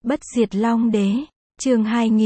Bất diệt Long Đế, chương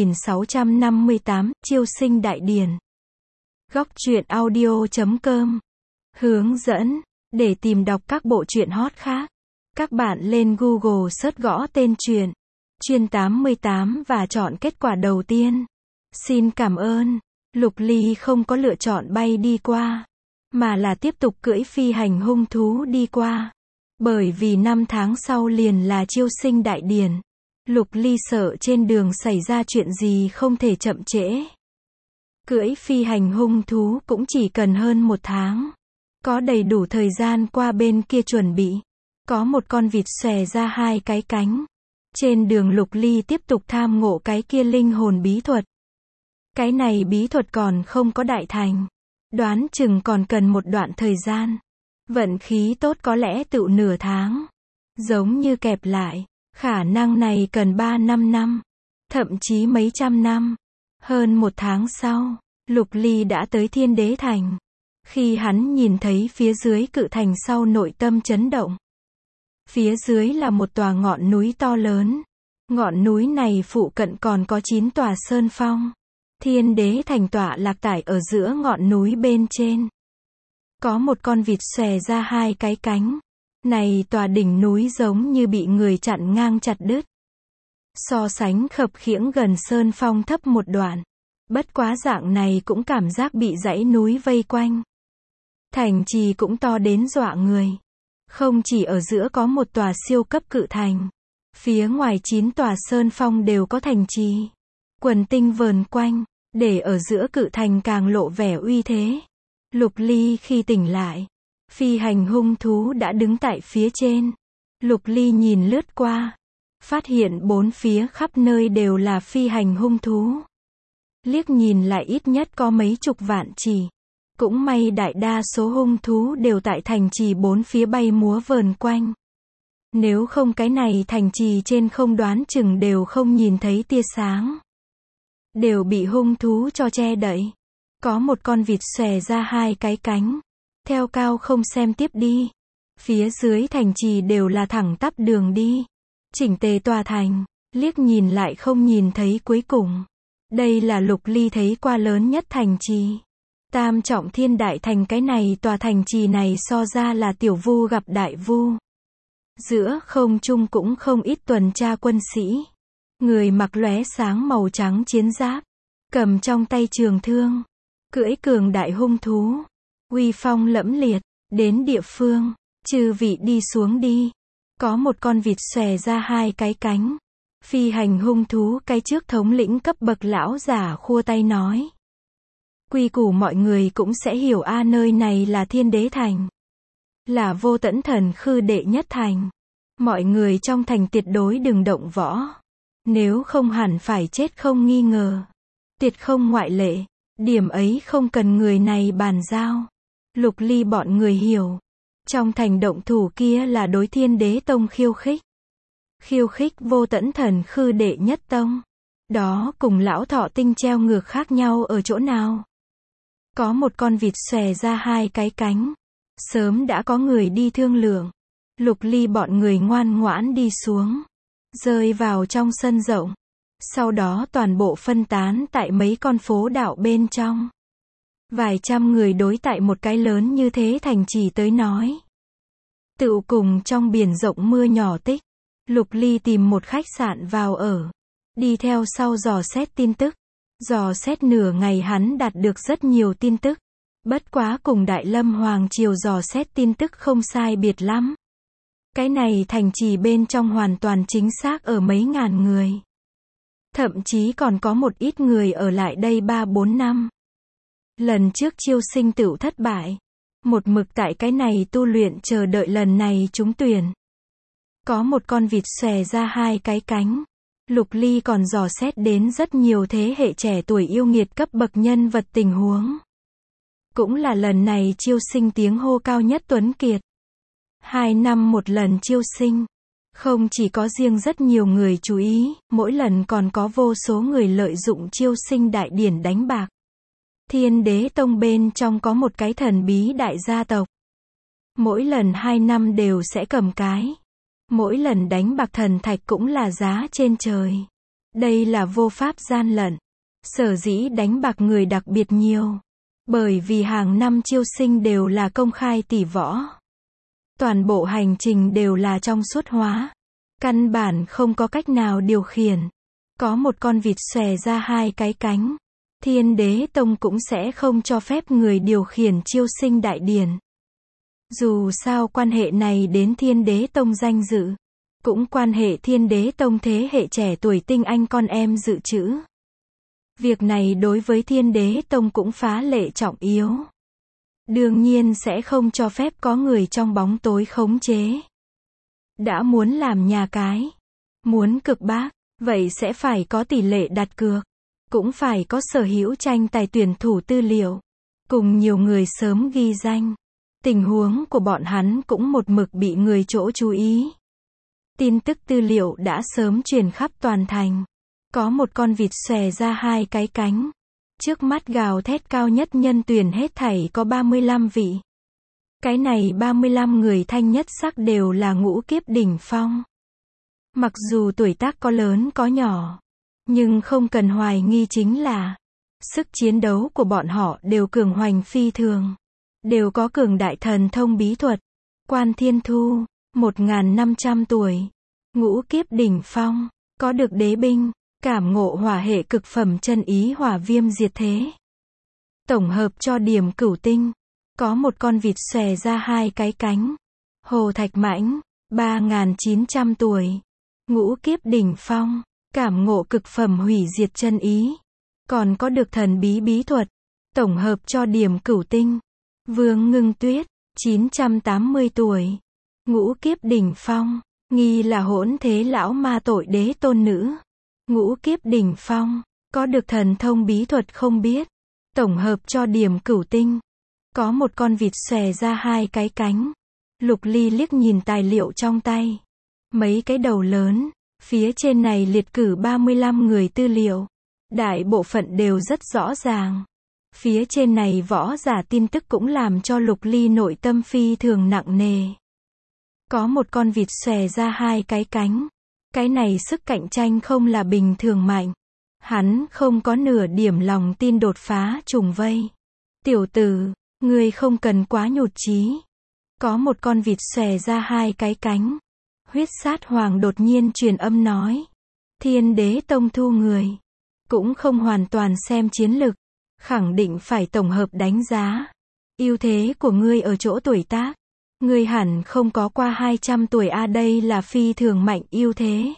2658, Chiêu sinh đại điển. Góc truyện audio.com. Hướng dẫn, để tìm đọc các bộ truyện hot khác, các bạn lên Google search gõ tên truyện, Chuyên 88 và chọn kết quả đầu tiên. Xin cảm ơn. Lục Ly không có lựa chọn bay đi qua, mà là tiếp tục cưỡi phi hành hung thú đi qua. Bởi vì 5 tháng sau liền là chiêu sinh đại điển. Lục Ly sợ trên đường xảy ra chuyện gì không thể chậm trễ. Cưỡi phi hành hung thú cũng chỉ cần hơn 1 tháng. Có đầy đủ thời gian qua bên kia chuẩn bị. Có một con vịt xòe ra 2 cái cánh. Trên đường Lục Ly tiếp tục tham ngộ cái kia linh hồn bí thuật. Cái này bí thuật còn không có đại thành. Đoán chừng còn cần một đoạn thời gian. Vận khí tốt có lẽ tựu nửa tháng. Giống như kẹp lại. Khả năng này cần 3-5 năm. Thậm chí mấy trăm năm. Hơn 1 tháng sau, Lục Ly đã tới Thiên Đế Thành. Khi hắn nhìn thấy phía dưới cự thành sau nội tâm chấn động. Phía dưới là một tòa ngọn núi to lớn. Ngọn núi này phụ cận còn có 9 tòa sơn phong. Thiên Đế Thành tọa lạc tại ở giữa ngọn núi bên trên. Có một con vịt xòe ra 2 cái cánh. Này tòa đỉnh núi giống như bị người chặn ngang chặt đứt. So sánh khập khiễng gần sơn phong thấp một đoạn. Bất quá dạng này cũng cảm giác bị dãy núi vây quanh. Thành trì cũng to đến dọa người. Không chỉ ở giữa có một tòa siêu cấp cự thành. Phía ngoài 9 tòa sơn phong đều có thành trì. Quần tinh vờn quanh, để ở giữa cự thành càng lộ vẻ uy thế. Lục Ly khi tỉnh lại, phi hành hung thú đã đứng tại phía trên. Lục Ly nhìn lướt qua, phát hiện bốn phía khắp nơi đều là phi hành hung thú. Liếc nhìn lại ít nhất có mấy chục vạn chỉ. Cũng may đại đa số hung thú đều tại thành trì bốn phía bay múa vờn quanh. Nếu không cái này thành trì trên không đoán chừng đều không nhìn thấy tia sáng. Đều bị hung thú cho che đậy. Có một con vịt xòe ra 2 cái cánh. Theo cao không xem tiếp đi. Phía dưới thành trì đều là thẳng tắp đường đi. Chỉnh tề tòa thành. Liếc nhìn lại không nhìn thấy cuối cùng. Đây là Lục Ly thấy qua lớn nhất thành trì. Tam trọng thiên đại thành, cái này tòa thành trì này so ra là tiểu vu gặp đại vu. Giữa không trung cũng không ít tuần tra quân sĩ. Người mặc lóe sáng màu trắng chiến giáp. Cầm trong tay trường thương. Cưỡi cường đại hung thú. Uy phong lẫm liệt. Đến địa phương. Chư vị đi xuống đi. Có một con vịt xòe ra 2 cái cánh. Phi hành hung thú cái trước thống lĩnh cấp bậc lão giả khua tay nói. Quy củ mọi người cũng sẽ hiểu nơi này là Thiên Đế Thành. Là Vô Tẫn Thần Khư đệ nhất thành. Mọi người trong thành tuyệt đối đừng động võ. Nếu không hẳn phải chết không nghi ngờ. Tuyệt không ngoại lệ. Điểm ấy không cần người này bàn giao. Lục Ly bọn người hiểu. Trong thành động thủ kia là đối Thiên Đế Tông khiêu khích. Khiêu khích Vô Tẫn Thần Khư đệ nhất tông. Đó cùng lão thọ tinh treo ngược khác nhau ở chỗ nào? Có một con vịt xòe ra 2 cái cánh. Sớm đã có người đi thương lượng. Lục Ly bọn người ngoan ngoãn đi xuống. Rơi vào trong sân rộng. Sau đó toàn bộ phân tán tại mấy con phố đạo bên trong. Vài trăm người đối tại một cái lớn như thế thành trì tới nói. Tựu cùng trong biển rộng mưa nhỏ tích. Lục Ly tìm một khách sạn vào ở. Đi theo sau dò xét tin tức. Dò xét nửa ngày hắn đạt được rất nhiều tin tức. Bất quá cùng Đại Lâm Hoàng Triều dò xét tin tức không sai biệt lắm. Cái này thành trì bên trong hoàn toàn chính xác ở mấy ngàn người. Thậm chí còn có một ít người ở lại đây 3-4 năm. Lần trước chiêu sinh tựu thất bại. Một mực tại cái này tu luyện chờ đợi lần này trúng tuyển. Có một con vịt xòe ra 2 cái cánh. Lục Ly còn dò xét đến rất nhiều thế hệ trẻ tuổi yêu nghiệt cấp bậc nhân vật tình huống. Cũng là lần này chiêu sinh tiếng hô cao nhất tuấn kiệt. 2 năm một lần chiêu sinh. Không chỉ có riêng rất nhiều người chú ý, mỗi lần còn có vô số người lợi dụng chiêu sinh đại điển đánh bạc. Thiên Đế Tông bên trong có một cái thần bí đại gia tộc. Mỗi lần 2 năm đều sẽ cầm cái Mỗi lần đánh bạc thần thạch cũng là giá trên trời. Đây là vô pháp gian lận. Sở dĩ đánh bạc người đặc biệt nhiều. Bởi vì hàng năm chiêu sinh đều là công khai tỷ võ. Toàn bộ hành trình đều là trong suốt hóa. Căn bản không có cách nào điều khiển. Có một con vịt xòe ra hai cái cánh. Thiên Đế Tông cũng sẽ không cho phép người điều khiển chiêu sinh đại điển. Dù sao quan hệ này đến Thiên Đế Tông danh dự. Cũng quan hệ Thiên Đế Tông thế hệ trẻ tuổi tinh anh con em dự trữ. Việc này đối với Thiên Đế Tông cũng phá lệ trọng yếu. Đương nhiên sẽ không cho phép có người trong bóng tối khống chế. Đã muốn làm nhà cái, muốn cực bác, vậy sẽ phải có tỷ lệ đặt cược. Cũng phải có sở hữu tranh tài tuyển thủ tư liệu. Cùng nhiều người sớm ghi danh. Tình huống của bọn hắn cũng một mực bị người chỗ chú ý. Tin tức tư liệu đã sớm truyền khắp toàn thành. Có một con vịt xòe ra hai cái cánh. Trước mắt gào thét cao nhất nhân tuyển hết thảy có 35 vị. Cái này 35 người thanh nhất sắc đều là ngũ kiếp đỉnh phong. Mặc dù tuổi tác có lớn có nhỏ. Nhưng không cần hoài nghi chính là sức chiến đấu của bọn họ đều cường hoành phi thường. Đều có cường đại thần thông bí thuật. Quan Thiên Thu, 1500 tuổi. Ngũ kiếp đỉnh phong. Có được đế binh. Cảm ngộ hỏa hệ cực phẩm chân ý hỏa viêm diệt thế. Tổng hợp cho điểm cửu tinh. Có một con vịt xòe ra hai cái cánh. Hồ Thạch Mãnh, 3900 tuổi. Ngũ kiếp đỉnh phong. Cảm ngộ cực phẩm hủy diệt chân ý. Còn có được thần bí bí thuật. Tổng hợp cho điểm cửu tinh. Vương Ngưng Tuyết, 980 tuổi. Ngũ kiếp đỉnh phong. Nghi là hỗn thế lão ma tội đế tôn nữ. Ngũ kiếp đỉnh phong. Có được thần thông bí thuật không biết. Tổng hợp cho điểm cửu tinh. Có một con vịt xòe ra hai cái cánh. Lục Ly liếc nhìn tài liệu trong tay. Mấy cái đầu lớn. Phía trên này liệt cử 35 người tư liệu. Đại bộ phận đều rất rõ ràng. Phía trên này võ giả tin tức cũng làm cho Lục Ly nội tâm phi thường nặng nề. Có một con vịt xòe ra hai cái cánh. Cái này sức cạnh tranh không là bình thường mạnh. Hắn không có nửa điểm lòng tin đột phá trùng vây. Tiểu tử, ngươi không cần quá nhụt chí. Có một con vịt xòe ra hai cái cánh. Huyết sát hoàng đột nhiên truyền âm nói. Thiên Đế Tông thu người. Cũng không hoàn toàn xem chiến lực. Khẳng định phải tổng hợp đánh giá. Ưu thế của ngươi ở chỗ tuổi tác. Ngươi hẳn không có qua 200 tuổi đây là phi thường mạnh ưu thế.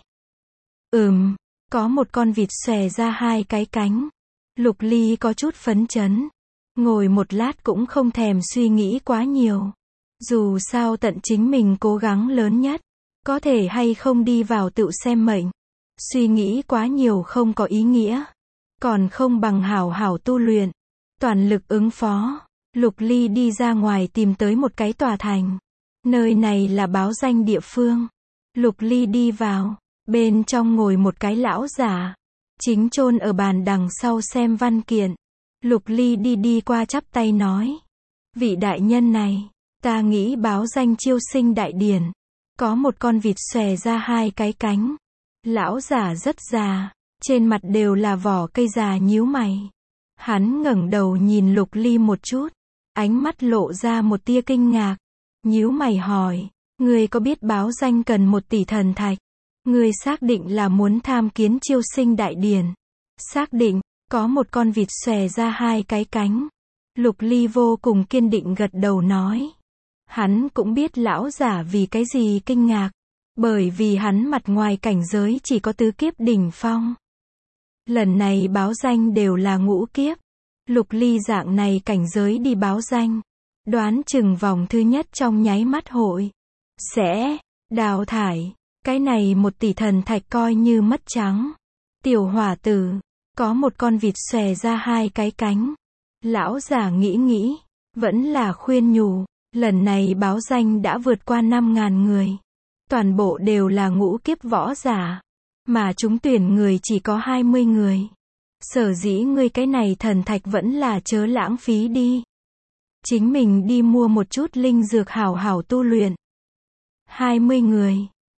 Có một con vịt xòe ra hai cái cánh. Lục Ly có chút phấn chấn. Ngồi một lát cũng không thèm suy nghĩ quá nhiều. Dù sao tận chính mình cố gắng lớn nhất. Có thể hay không đi vào tự xem mệnh. Suy nghĩ quá nhiều không có ý nghĩa. Còn không bằng hảo hảo tu luyện. Toàn lực ứng phó. Lục Ly đi ra ngoài tìm tới một cái tòa thành. Nơi này là báo danh địa phương. Lục Ly đi vào. Bên trong ngồi một cái lão giả. Chính chôn ở bàn đằng sau xem văn kiện. Lục Ly đi qua chắp tay nói. Vị đại nhân này. Ta nghĩ báo danh chiêu sinh đại điển. Có một con vịt xòe ra hai cái cánh. Lão giả rất già. Trên mặt đều là vỏ cây già nhíu mày. Hắn ngẩng đầu nhìn Lục Ly một chút. Ánh mắt lộ ra một tia kinh ngạc. Nhíu mày hỏi. Ngươi có biết báo danh cần 1 tỷ thần thạch? Ngươi xác định là muốn tham kiến chiêu sinh đại điển? Xác định. Có một con vịt xòe ra hai cái cánh. Lục Ly vô cùng kiên định gật đầu nói. Hắn cũng biết lão giả vì cái gì kinh ngạc. Bởi vì hắn mặt ngoài cảnh giới chỉ có tứ kiếp đỉnh phong. Lần này báo danh đều là ngũ kiếp. Lục Ly dạng này cảnh giới đi báo danh. Đoán chừng vòng thứ nhất trong nháy mắt hội. Sẽ đào thải. Cái này 1 tỷ thần thạch coi như mất trắng. Tiểu hỏa tử. Có một con vịt xòe ra hai cái cánh. Lão giả nghĩ. Vẫn là khuyên nhủ. Lần này báo danh đã vượt qua 5.000 người. Toàn bộ đều là ngũ kiếp võ giả. Mà chúng tuyển người chỉ có 20 người. Sở dĩ ngươi cái này thần thạch vẫn là chớ lãng phí đi. Chính mình đi mua một chút linh dược hảo hảo tu luyện. 20 người.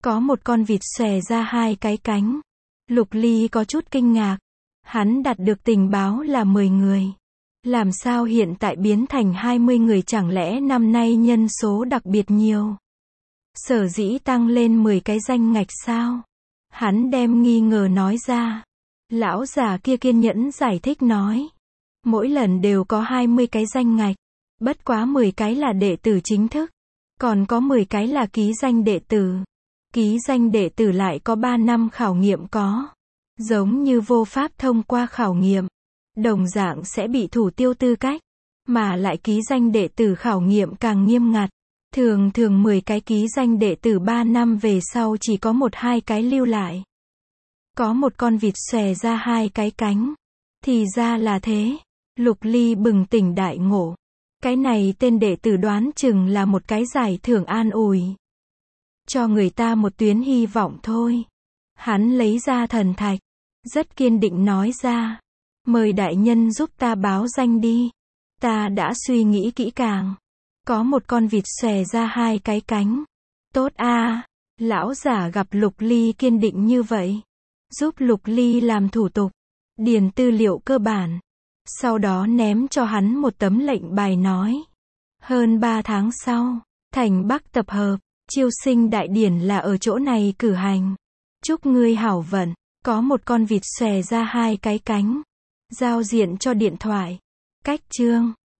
Có một con vịt xòe ra hai cái cánh. Lục Ly có chút kinh ngạc. Hắn đạt được tình báo là 10 người. Làm sao hiện tại biến thành 20 người, chẳng lẽ năm nay nhân số đặc biệt nhiều? Sở dĩ tăng lên 10 cái danh ngạch sao? Hắn đem nghi ngờ nói ra. Lão già kia kiên nhẫn giải thích nói. Mỗi lần đều có 20 cái danh ngạch. Bất quá 10 cái là đệ tử chính thức. Còn có 10 cái là ký danh đệ tử. Ký danh đệ tử lại có 3 năm khảo nghiệm có. Giống như vô pháp thông qua khảo nghiệm. Đồng dạng sẽ bị thủ tiêu tư cách. Mà lại ký danh đệ tử khảo nghiệm càng nghiêm ngặt. Thường 10 cái ký danh đệ tử 3 năm về sau chỉ có 1-2 cái lưu lại. Có một con vịt xòe ra hai cái cánh. Thì ra là thế. Lục Ly bừng tỉnh đại ngộ. Cái này tên đệ tử đoán chừng là một cái giải thưởng an ủi. Cho người ta một tuyến hy vọng thôi. Hắn lấy ra thần thạch. Rất kiên định nói ra. Mời đại nhân giúp ta báo danh đi. Ta đã suy nghĩ kỹ càng. Có một con vịt xòe ra hai cái cánh. Tốt a. Lão giả gặp Lục Ly kiên định như vậy. Giúp Lục Ly làm thủ tục. Điền tư liệu cơ bản. Sau đó ném cho hắn một tấm lệnh bài nói. Hơn 3 tháng sau, thành Bắc tập hợp. Chiêu sinh đại điển là ở chỗ này cử hành. Chúc ngươi hảo vận. Có một con vịt xòe ra hai cái cánh. Giao diện cho điện thoại. Cách chương.